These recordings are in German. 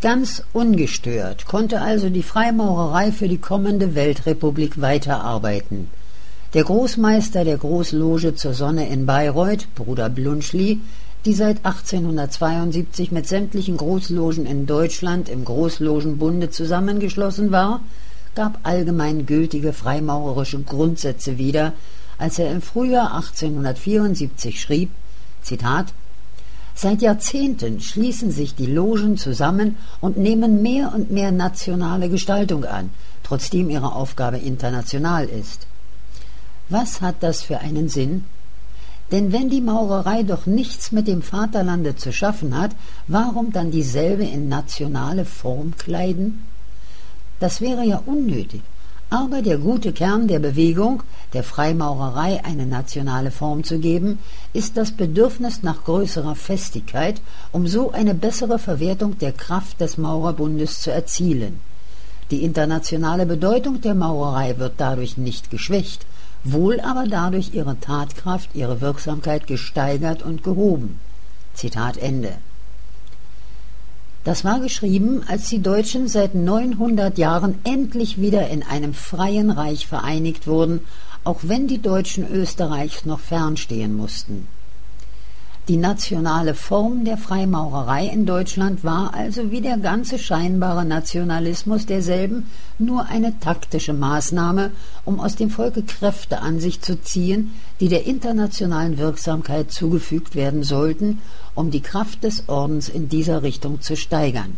Ganz ungestört konnte also die Freimaurerei für die kommende Weltrepublik weiterarbeiten. Der Großmeister der Großloge zur Sonne in Bayreuth, Bruder Bluntschli, die seit 1872 mit sämtlichen Großlogen in Deutschland im Großlogenbunde zusammengeschlossen war, gab allgemein gültige freimaurerische Grundsätze wieder, als er im Frühjahr 1874 schrieb, Zitat: »Seit Jahrzehnten schließen sich die Logen zusammen und nehmen mehr und mehr nationale Gestaltung an, trotzdem ihre Aufgabe international ist.« Was hat das für einen Sinn? Denn wenn die Maurerei doch nichts mit dem Vaterlande zu schaffen hat, warum dann dieselbe in nationale Form kleiden? Das wäre ja unnötig. Aber der gute Kern der Bewegung, der Freimaurerei eine nationale Form zu geben, ist das Bedürfnis nach größerer Festigkeit, um so eine bessere Verwertung der Kraft des Maurerbundes zu erzielen. Die internationale Bedeutung der Maurerei wird dadurch nicht geschwächt, wohl aber dadurch ihre Tatkraft, ihre Wirksamkeit gesteigert und gehoben. Zitat Ende. Das war geschrieben, als die Deutschen seit 900 Jahren endlich wieder in einem freien Reich vereinigt wurden, auch wenn die Deutschen Österreichs noch fernstehen mussten. Die nationale Form der Freimaurerei in Deutschland war also wie der ganze scheinbare Nationalismus derselben nur eine taktische Maßnahme, um aus dem Volke Kräfte an sich zu ziehen, die der internationalen Wirksamkeit zugefügt werden sollten, um die Kraft des Ordens in dieser Richtung zu steigern.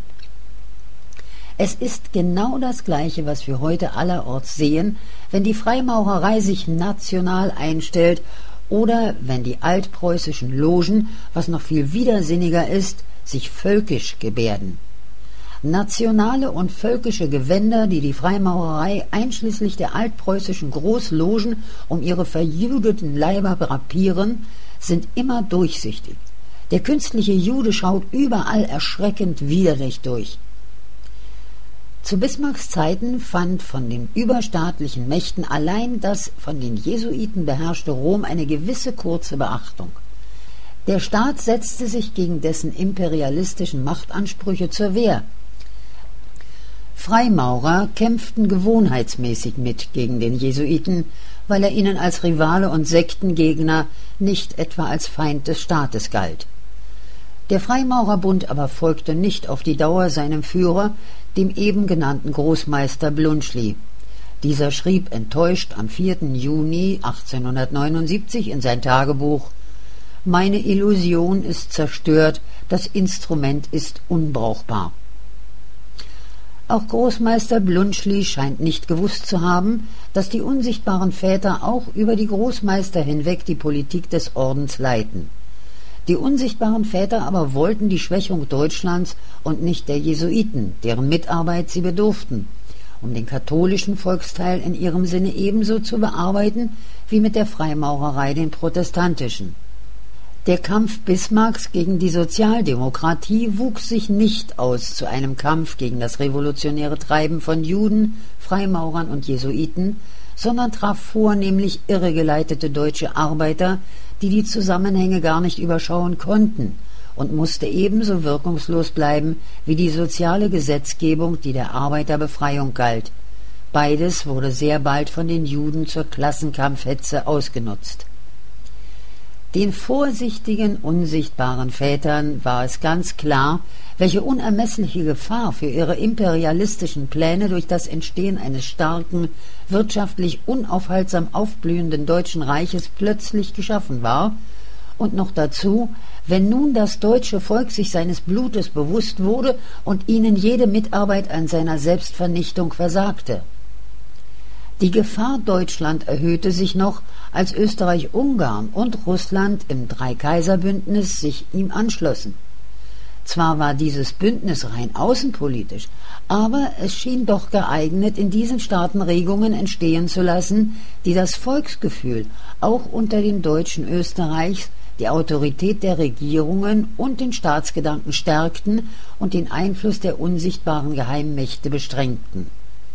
Es ist genau das Gleiche, was wir heute allerorts sehen, wenn die Freimaurerei sich national einstellt oder wenn die altpreußischen Logen, was noch viel widersinniger ist, sich völkisch gebärden. Nationale und völkische Gewänder, die die Freimaurerei einschließlich der altpreußischen Großlogen um ihre verjudeten Leiber drapieren, sind immer durchsichtig. Der künstliche Jude schaut überall erschreckend widerlich durch. Zu Bismarcks Zeiten fand von den überstaatlichen Mächten allein das von den Jesuiten beherrschte Rom eine gewisse kurze Beachtung. Der Staat setzte sich gegen dessen imperialistischen Machtansprüche zur Wehr. Freimaurer kämpften gewohnheitsmäßig mit gegen den Jesuiten, weil er ihnen als Rivale und Sektengegner, nicht etwa als Feind des Staates galt. Der Freimaurerbund aber folgte nicht auf die Dauer seinem Führer, dem eben genannten Großmeister Bluntschli. Dieser schrieb enttäuscht am 4. Juni 1879 in sein Tagebuch: »Meine Illusion ist zerstört, das Instrument ist unbrauchbar.« Auch Großmeister Bluntschli scheint nicht gewusst zu haben, dass die unsichtbaren Väter auch über die Großmeister hinweg die Politik des Ordens leiten. Die unsichtbaren Väter aber wollten die Schwächung Deutschlands und nicht der Jesuiten, deren Mitarbeit sie bedurften, um den katholischen Volksteil in ihrem Sinne ebenso zu bearbeiten wie mit der Freimaurerei den protestantischen. Der Kampf Bismarcks gegen die Sozialdemokratie wuchs sich nicht aus zu einem Kampf gegen das revolutionäre Treiben von Juden, Freimaurern und Jesuiten, sondern traf vornehmlich irregeleitete deutsche Arbeiter, die die Zusammenhänge gar nicht überschauen konnten, und musste ebenso wirkungslos bleiben wie die soziale Gesetzgebung, die der Arbeiterbefreiung galt. Beides wurde sehr bald von den Juden zur Klassenkampfhetze ausgenutzt. Den vorsichtigen, unsichtbaren Vätern war es ganz klar, welche unermessliche Gefahr für ihre imperialistischen Pläne durch das Entstehen eines starken, wirtschaftlich unaufhaltsam aufblühenden Deutschen Reiches plötzlich geschaffen war, und noch dazu, wenn nun das deutsche Volk sich seines Blutes bewusst wurde und ihnen jede Mitarbeit an seiner Selbstvernichtung versagte. Die Gefahr Deutschland erhöhte sich noch, als Österreich-Ungarn und Russland im Dreikaiserbündnis sich ihm anschlossen. Zwar war dieses Bündnis rein außenpolitisch, aber es schien doch geeignet, in diesen Staaten Regungen entstehen zu lassen, die das Volksgefühl auch unter den Deutschen Österreichs, die Autorität der Regierungen und den Staatsgedanken stärkten und den Einfluss der unsichtbaren Geheimmächte beschränkten.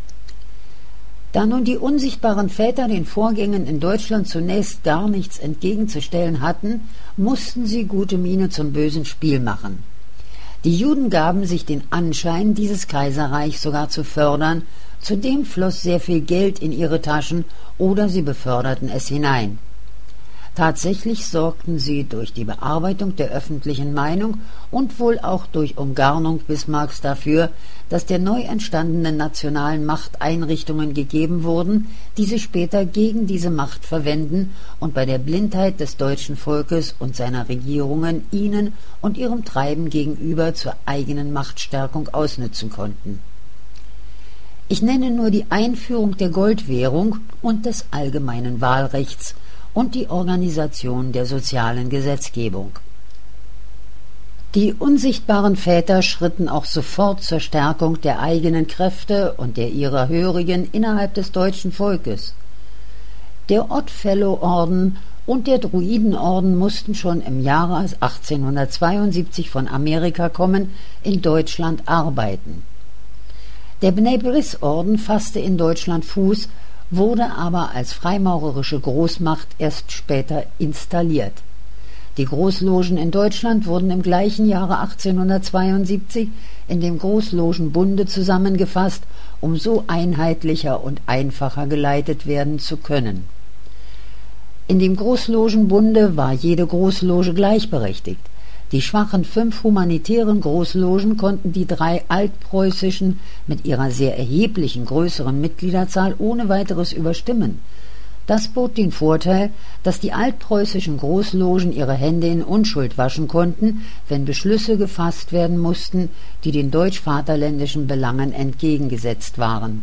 Da nun die unsichtbaren Väter den Vorgängen in Deutschland zunächst gar nichts entgegenzustellen hatten, mussten sie gute Miene zum bösen Spiel machen. Die Juden gaben sich den Anschein, dieses Kaiserreich sogar zu fördern, zudem floss sehr viel Geld in ihre Taschen oder sie beförderten es hinein. Tatsächlich sorgten sie durch die Bearbeitung der öffentlichen Meinung und wohl auch durch Umgarnung Bismarcks dafür, dass der neu entstandenen nationalen Macht Einrichtungen gegeben wurden, die sie später gegen diese Macht verwenden und bei der Blindheit des deutschen Volkes und seiner Regierungen ihnen und ihrem Treiben gegenüber zur eigenen Machtstärkung ausnützen konnten. Ich nenne nur die Einführung der Goldwährung und des allgemeinen Wahlrechts und die Organisation der sozialen Gesetzgebung. Die unsichtbaren Väter schritten auch sofort zur Stärkung der eigenen Kräfte und der ihrer Hörigen innerhalb des deutschen Volkes. Der Odd-Fellow-Orden und der Druidenorden mussten schon im Jahre 1872 von Amerika kommen, in Deutschland arbeiten. Der Bnei B'rith-Orden fasste in Deutschland Fuß, wurde aber als freimaurerische Großmacht erst später installiert. Die Großlogen in Deutschland wurden im gleichen Jahre 1872 in dem Großlogenbunde zusammengefasst, um so einheitlicher und einfacher geleitet werden zu können. In dem Großlogenbunde war jede Großloge gleichberechtigt. Die schwachen 5 humanitären Großlogen konnten die 3 altpreußischen mit ihrer sehr erheblichen größeren Mitgliederzahl ohne weiteres überstimmen. Das bot den Vorteil, dass die altpreußischen Großlogen ihre Hände in Unschuld waschen konnten, wenn Beschlüsse gefasst werden mussten, die den deutsch-vaterländischen Belangen entgegengesetzt waren.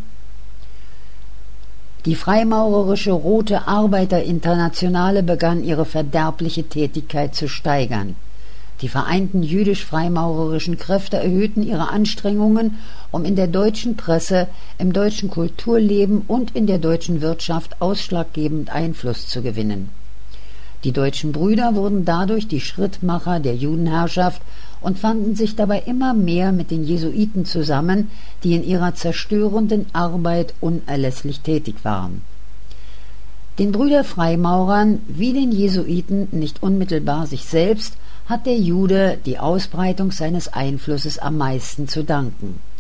Die freimaurerische Rote Arbeiterinternationale begann ihre verderbliche Tätigkeit zu steigern. Die vereinten jüdisch-freimaurerischen Kräfte erhöhten ihre Anstrengungen, um in der deutschen Presse, im deutschen Kulturleben und in der deutschen Wirtschaft ausschlaggebend Einfluss zu gewinnen. Die deutschen Brüder wurden dadurch die Schrittmacher der Judenherrschaft und fanden sich dabei immer mehr mit den Jesuiten zusammen, die in ihrer zerstörenden Arbeit unerlässlich tätig waren. Den Brüder-Freimaurern wie den Jesuiten nicht unmittelbar sich selbst hat der Jude die Ausbreitung seines Einflusses am meisten zu danken.